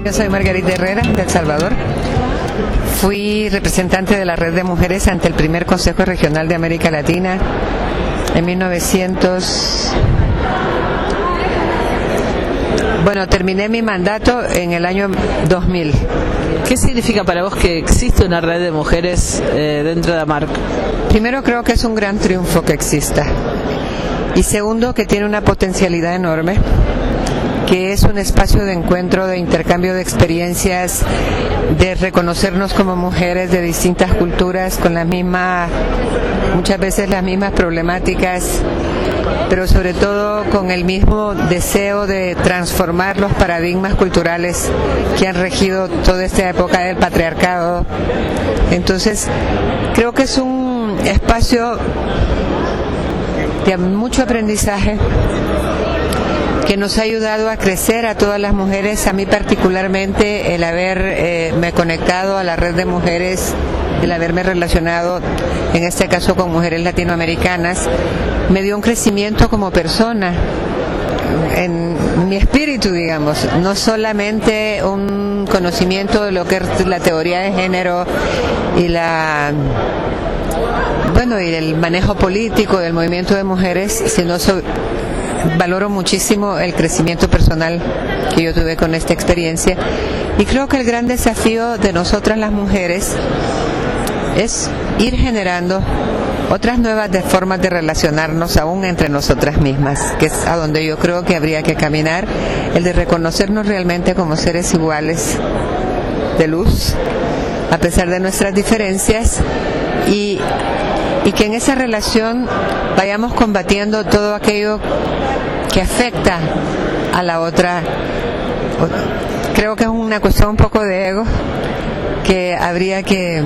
Yo soy Margarita Herrera, de El Salvador. Fui representante de la Red de Mujeres ante el primer Consejo Regional de América Latina en 1900. Bueno, terminé mi mandato en el año 2000. ¿Qué significa para vos que existe una red de mujeres dentro de AMARC? Primero, creo que es un gran triunfo que exista. Y segundo, que tiene una potencialidad enorme, que es un espacio de encuentro, de intercambio de experiencias, de reconocernos como mujeres de distintas culturas, con muchas veces las mismas problemáticas, pero sobre todo con el mismo deseo de transformar los paradigmas culturales que han regido toda esta época del patriarcado. Entonces, creo que es un espacio de mucho aprendizaje que nos ha ayudado a crecer a todas las mujeres. A mí particularmente el haberme conectado a la red de mujeres, el haberme relacionado en este caso con mujeres latinoamericanas, me dio un crecimiento como persona, en mi espíritu, digamos, no solamente un conocimiento de lo que es la teoría de género y y el manejo político del movimiento de mujeres, sino valoro muchísimo el crecimiento personal que yo tuve con esta experiencia, y creo que el gran desafío de nosotras las mujeres es ir generando otras nuevas formas de relacionarnos aún entre nosotras mismas, que es a donde yo creo que habría que caminar, el de reconocernos realmente como seres iguales de luz, a pesar de nuestras diferencias, y que en esa relación vayamos combatiendo todo aquello que afecta a la otra. Creo que es una cuestión un poco de ego, que habría que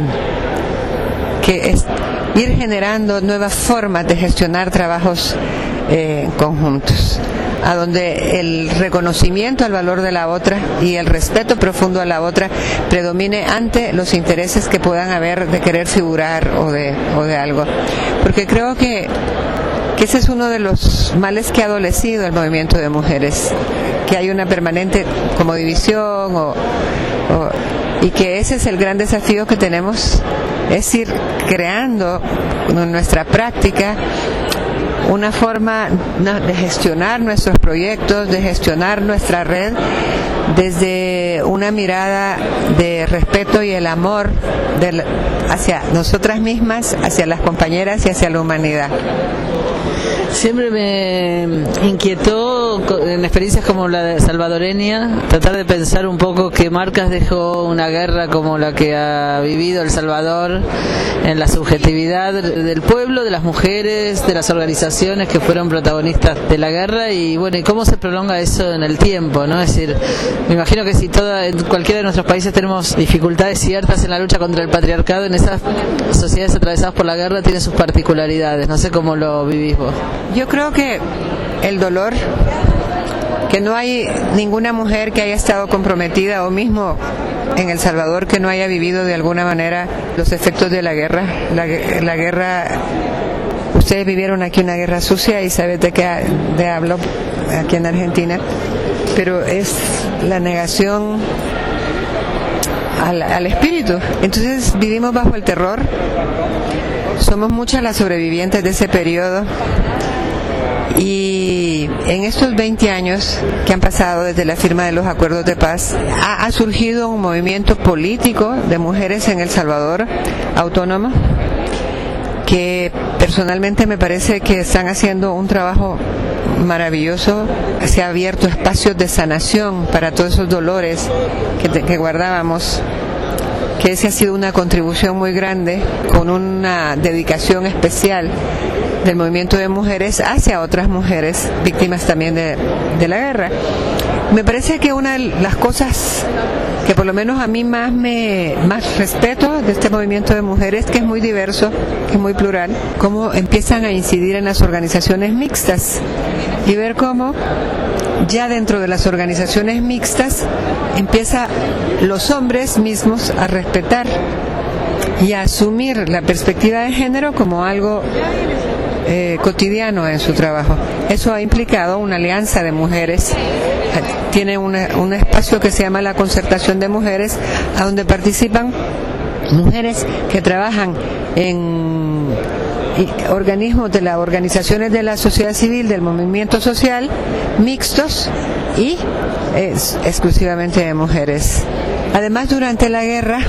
ir generando nuevas formas de gestionar trabajos conjuntos, a donde el reconocimiento al valor de la otra y el respeto profundo a la otra predomine ante los intereses que puedan haber de querer figurar o de algo, porque creo que ese es uno de los males que ha adolecido el movimiento de mujeres, que hay una permanente como división y que ese es el gran desafío que tenemos, es ir creando en nuestra práctica una forma de gestionar nuestros proyectos, de gestionar nuestra red desde una mirada de respeto y el amor hacia nosotras mismas, hacia las compañeras y hacia la humanidad. Siempre me inquietó en experiencias como la de salvadoreña tratar de pensar un poco qué marcas dejó una guerra como la que ha vivido El Salvador en la subjetividad del pueblo, de las mujeres, de las organizaciones que fueron protagonistas de la guerra, y bueno, y cómo se prolonga eso en el tiempo, ¿no? Es decir, me imagino que si en cualquiera de nuestros países tenemos dificultades ciertas en la lucha contra el patriarcado, en esas sociedades atravesadas por la guerra tiene sus particularidades. No sé cómo lo vivís vos. Yo creo que el dolor, que no hay ninguna mujer que haya estado comprometida, o mismo en El Salvador que no haya vivido de alguna manera los efectos de la guerra. La guerra, ustedes vivieron aquí una guerra sucia y saben de qué hablo aquí en Argentina, pero es la negación al espíritu. Entonces vivimos bajo el terror, somos muchas las sobrevivientes de ese periodo. Y en estos 20 años que han pasado desde la firma de los acuerdos de paz, ha surgido un movimiento político de mujeres en El Salvador autónomo, que personalmente me parece que están haciendo un trabajo maravilloso. Se ha abierto espacios de sanación para todos esos dolores que guardábamos, que esa ha sido una contribución muy grande, con una dedicación especial del movimiento de mujeres hacia otras mujeres víctimas también de la guerra. Me parece que una de las cosas que por lo menos a mí más respeto de este movimiento de mujeres, que es muy diverso, que es muy plural, cómo empiezan a incidir en las organizaciones mixtas, y ver cómo ya dentro de las organizaciones mixtas empieza los hombres mismos a respetar y a asumir la perspectiva de género como algo cotidiano en su trabajo. Eso ha implicado una alianza de mujeres tiene un espacio que se llama la Concertación de Mujeres, a donde participan mujeres que trabajan en organismos de las organizaciones de la sociedad civil, del movimiento social, mixtos y exclusivamente de mujeres. Además, durante la guerra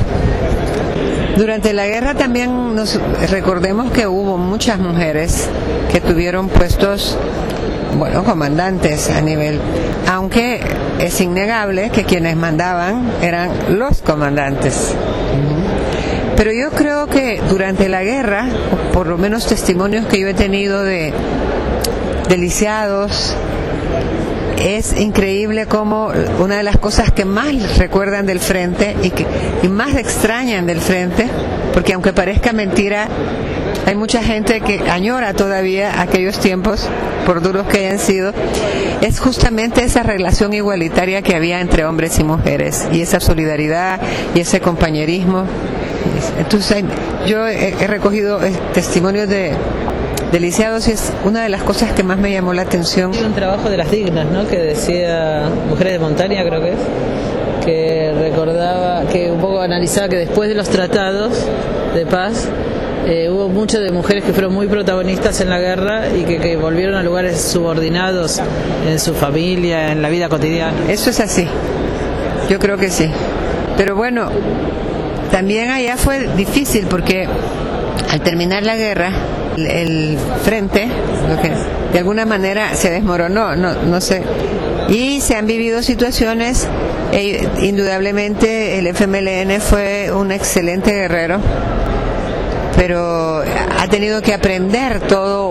también recordemos que hubo muchas mujeres que tuvieron puestos, comandantes a nivel, aunque es innegable que quienes mandaban eran los comandantes. Pero yo creo que durante la guerra, por lo menos testimonios que yo he tenido de lisiados, es increíble cómo una de las cosas que más recuerdan del frente y más extrañan del frente, porque aunque parezca mentira, hay mucha gente que añora todavía aquellos tiempos, por duros que hayan sido, es justamente esa relación igualitaria que había entre hombres y mujeres, y esa solidaridad y ese compañerismo. Entonces yo he recogido testimonios de lisiados y es una de las cosas que más me llamó la atención. Hay un trabajo de las dignas, ¿no?, que decía Mujeres de Montaña, creo que es, que recordaba, que un poco analizaba que después de los tratados de paz hubo muchas de mujeres que fueron muy protagonistas en la guerra y que volvieron a lugares subordinados en su familia, en la vida cotidiana. Eso es así, yo creo que sí. Pero bueno, también allá fue difícil porque al terminar la guerra, el frente, de alguna manera se desmoronó, no sé, y se han vivido situaciones, indudablemente el FMLN fue un excelente guerrero, pero ha tenido que aprender todo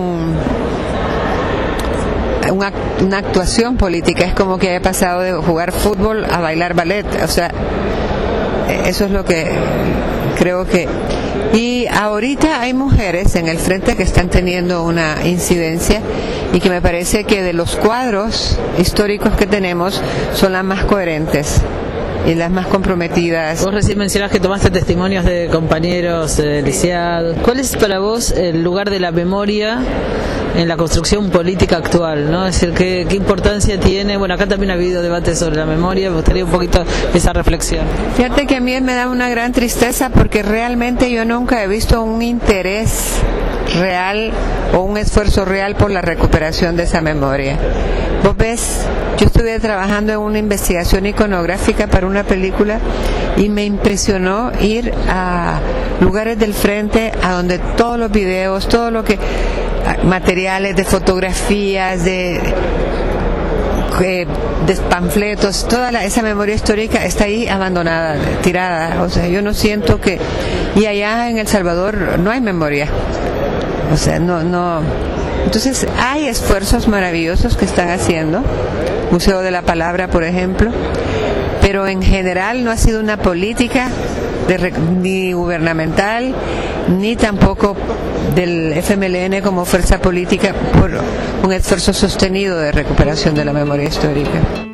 una actuación política. Es como que haya pasado de jugar fútbol a bailar ballet, o sea, eso es lo que creo que... Y ahorita hay mujeres en el frente que están teniendo una incidencia y que me parece que de los cuadros históricos que tenemos son las más coherentes y las más comprometidas. Vos recién mencionás que tomaste testimonios de compañeros lisiados. ¿Cuál es para vos el lugar de la memoria en la construcción política actual, ¿no? Es decir, ¿qué importancia tiene? Bueno, acá también ha habido debate sobre la memoria, me gustaría un poquito esa reflexión. Fíjate que a mí me da una gran tristeza porque realmente yo nunca he visto un interés real o un esfuerzo real por la recuperación de esa memoria. Vos ves, yo estuve trabajando en una investigación iconográfica para una película y me impresionó ir a lugares del frente a donde todos los videos, todo lo que materiales de fotografías, de panfletos, toda esa memoria histórica está ahí abandonada, tirada. O sea, yo no siento que... Y allá en El Salvador no hay memoria. O sea, no. Entonces hay esfuerzos maravillosos que están haciendo, Museo de la Palabra, por ejemplo, pero en general no ha sido una política ni gubernamental, ni tampoco del FMLN como fuerza política por un esfuerzo sostenido de recuperación de la memoria histórica.